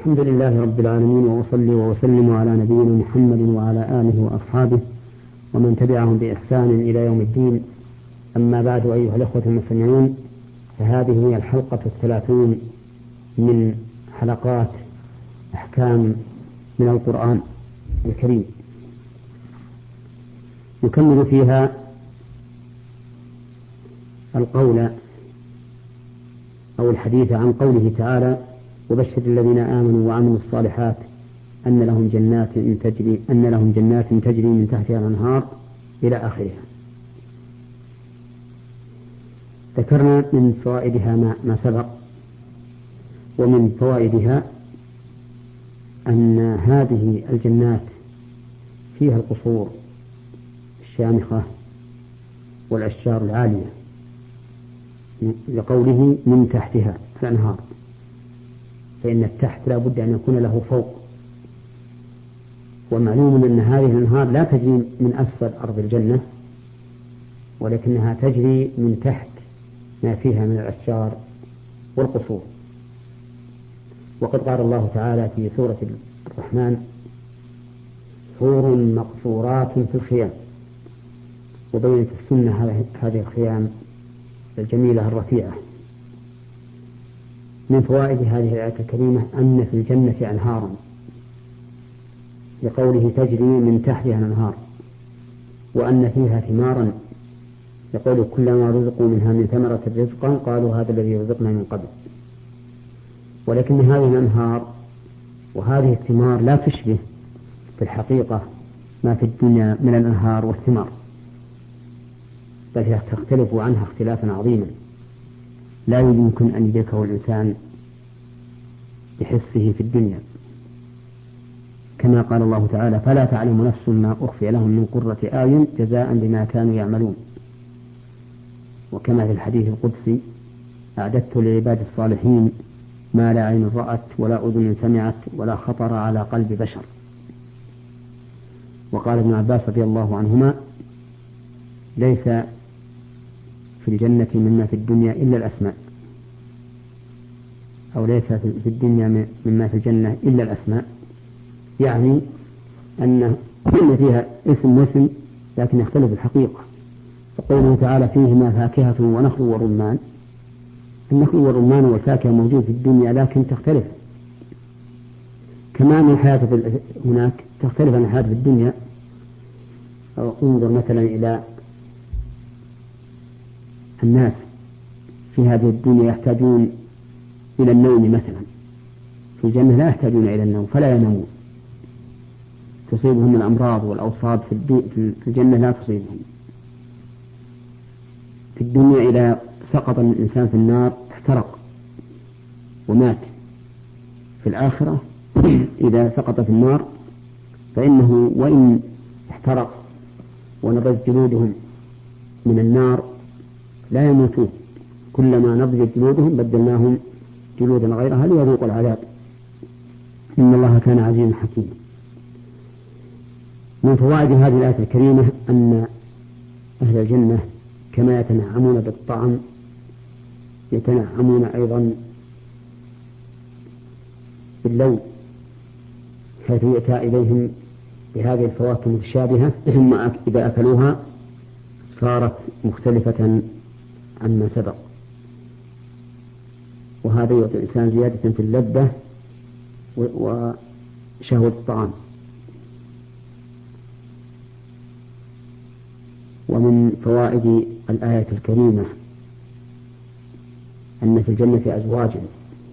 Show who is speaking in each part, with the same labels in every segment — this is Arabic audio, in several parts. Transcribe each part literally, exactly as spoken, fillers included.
Speaker 1: الحمد لله رب العالمين، وأصلي وأسلم على نبينا محمد وعلى آله وأصحابه ومن تبعهم بإحسان إلى يوم الدين. أما بعد، أيها الأخوة المستمعون، فهذه هي الحلقة الثلاثون من حلقات أحكام من القرآن الكريم، يكمل فيها القول أو الحديث عن قوله تعالى: وبشر الذين آمنوا وعملوا الصالحات أن لهم جنات تجري أن لهم جنات تجري من تحتها الأنهار إلى آخرها. ذكرنا من فوائدها ما, ما سبق، ومن فوائدها أن هذه الجنات فيها القصور الشامخة والأشجار العالية، لقوله من تحتها الأنهار، فإن التحت لا بد أن يكون له فوق. ومعلوم أن هذه الأنهار لا تجري من أسفل أرض الجنة، ولكنها تجري من تحت ما فيها من الأشجار والقصور. وقد قال الله تعالى في سورة الرحمن: حور مقصورات في الخيام، وبينت السنة هذه الخيام الجميلة الرفيعة. من فوائد هذه الآية الكريمة أن في الجنة أنهارا، لقوله تجري من تحتها الأنهار، وأن فيها ثمارا، يقول: كلما رزقوا منها من ثمرة رزقا قالوا هذا الذي رزقنا من قبل. ولكن هذه الأنهار وهذه الثمار لا تشبه في الحقيقة ما في الدنيا من الأنهار والثمار، بل تختلف عنها اختلافا عظيما لا يمكن أن يدركه الإنسان بحسه في الدنيا، كما قال الله تعالى: فلا تعلم نفس ما أخفي لهم من قرة أعين جزاء بما كانوا يعملون. وكما في الحديث القدسي: أعددت لعباد الصالحين ما لا عين رأت ولا أذن سمعت ولا خطر على قلب بشر. وقال ابن عباس رضي الله عنهما: ليس في الجنة مما في الدنيا إلا الأسماء، أو ليس في الدنيا مما في الجنة إلا الأسماء، يعني أن فيها اسم واسم لكن يختلف الحقيقة. فقوله تعالى: فيهما فاكهة ونخل ورمان، النخل والرمان والفاكهة موجود في الدنيا لكن تختلف، كما أن الحياة هناك تختلف عن الحياة في الدنيا. انظر مثلا إلى الناس في هذه الدنيا يحتاجون إلى النوم مثلا، في الجنة لا يحتاجون إلى النوم فلا ينامون، تصيبهم الأمراض والأوصاب في الجنة لا تصيبهم. في الدنيا إذا سقط الإنسان في النار احترق ومات. في الآخرة إذا سقط في النار فإنه وإن احترق ونضجت جلودهم من النار لا يموتون، كلما نضجت جلودهم بدلناهم جلودا غيرها ليذوقوا العذاب، إن الله كان عزيزا حكيما. من فوائد هذه الآية الكريمة أن أهل الجنة كما يتنعمون بالطعام يتنعمون أيضا باللون، حيث يؤتى إليهم بهذه الفواكه المتشابهة، ثم إذا أكلوها صارت مختلفة عما سبق، وهذا يعطي الإنسان زيادة في اللذة وشهوة الطعام. ومن فوائد الآية الكريمة أن في الجنة أزواجا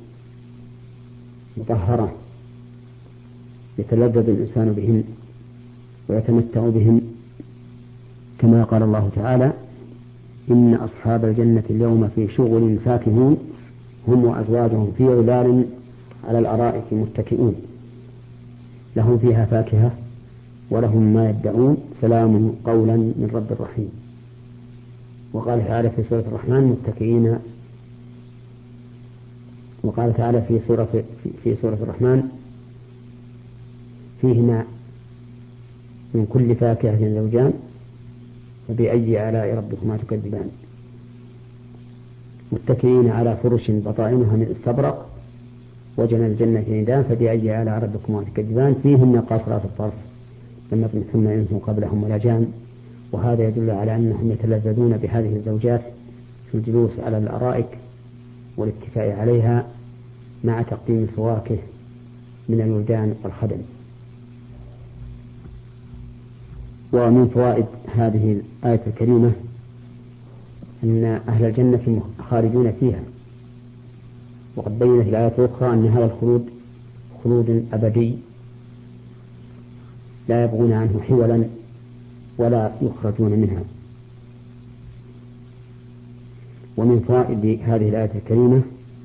Speaker 1: مطهرة يتلذذ الإنسان بهن ويتمتع بهن، كما قال الله تعالى: إن أصحاب الجنة اليوم في شغل فاكهون هم وأزواجهم في ظلال على الأرائك متكئون لهم فيها فاكهة ولهم ما يدعون سلام قولا من رب رحيم. وقال تعالى في سورة الرحمن: متكئين. وقال تعالى في سورة في سورة الرحمن: فيهما من كل فاكهة زوجان فبأي آلاء ربكما تكذبان. متكئين على فرش بطائنها من استبرق وجنى الجنة دان فبأي آلاء ربكما تكذبان فيهن قاصرات الطرف لم يطمثهن إنس قبلهم ولا جان. وهذا يدل على أنهم يتلذذون بهذه الزوجات في الجلوس على الأرائك والاتكاء عليها مع تقديم الفواكه من الولدان والخدم. ومن فوائد هذه الآية الكريمة أن أهل الجنة خالدون فيها، وقد بينت الآية الأخرى أن هذا الخلود خلود أبدي لا يبغون عنه حولا ولا يخرجون منها. ومن فوائد هذه الآية الكريمة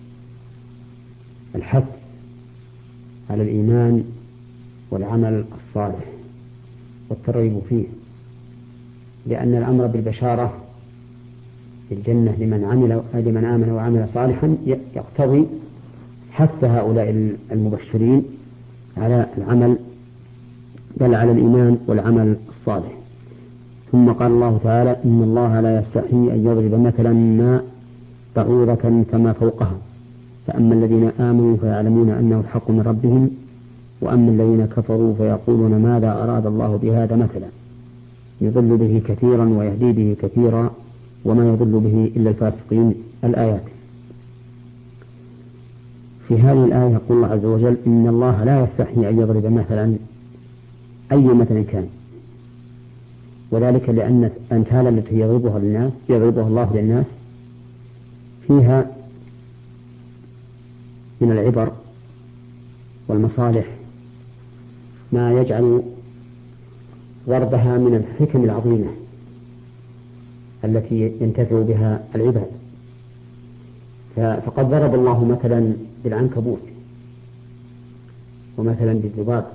Speaker 1: الحث على الإيمان والعمل الصالح والترغيب فيه، لأن الأمر بالبشارة في الجنة لمن عمل لمن آمن وعمل صالحا يقتضي حث هؤلاء المبشرين على العمل بل على الإيمان والعمل الصالح. ثم قال الله تعالى: إن الله لا يستحي أن يضرب مثلا ما بعوضة فما فوقها فأما الذين آمنوا فيعلمون أنه الحق من ربهم وأما الذين كفروا فيقولون ماذا أراد الله بهذا مثلا يضل به كثيرا ويهدي به كثيرا وما يضل به إلا الفاسقين. الآيات. في هذه الآية يقول الله عز وجل: إن الله لا يستحي أن يضرب مثلا أي مثل كان، وذلك لأن الأمثال التي يضربها للناس يضربها الله للناس فيها من العبر والمصالح ما يجعل ضربها من الحكم العظيمة التي ينتفع بها العباد. فقد ضرب الله مثلا بالعنكبوت ومثلا بالذباب،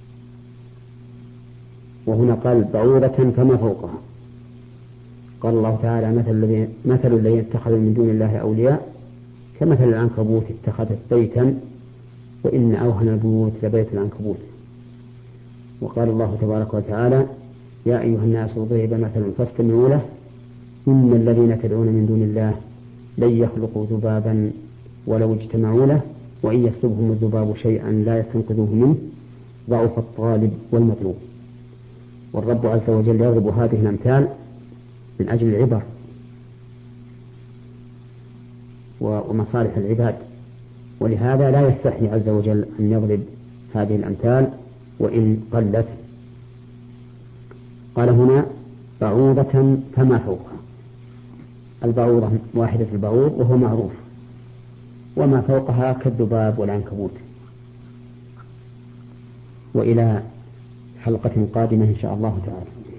Speaker 1: وهنا قال بعوضة فما فوقها. قال الله تعالى: مثل مثل الذين اتخذوا من دون الله أولياء كمثل العنكبوت اتخذت بيتا وإن أوهن البيوت لبيت العنكبوت. وقال الله تبارك وتعالى: يا أيها الناس ضرب مثل فاستمعوا له إن الذين تدعون من دون الله لن يخلقوا ذبابا ولو اجتمعوا له وإن يسلبهم الذباب شيئا لا يستنقذوه منه ضعف الطالب والمطلوب. والرب عز وجل يضرب هذه الأمثال من أجل العبر ومصالح العباد، ولهذا لا يستحي عز وجل أن يضرب هذه الأمثال وإن قلت. قال هنا: بعوضة فما فوقها. البعوضة واحدة البعوض وهو معروف، وما فوقها كالذباب والعنكبوت. وإلى حلقة قادمة إن شاء الله تعالى.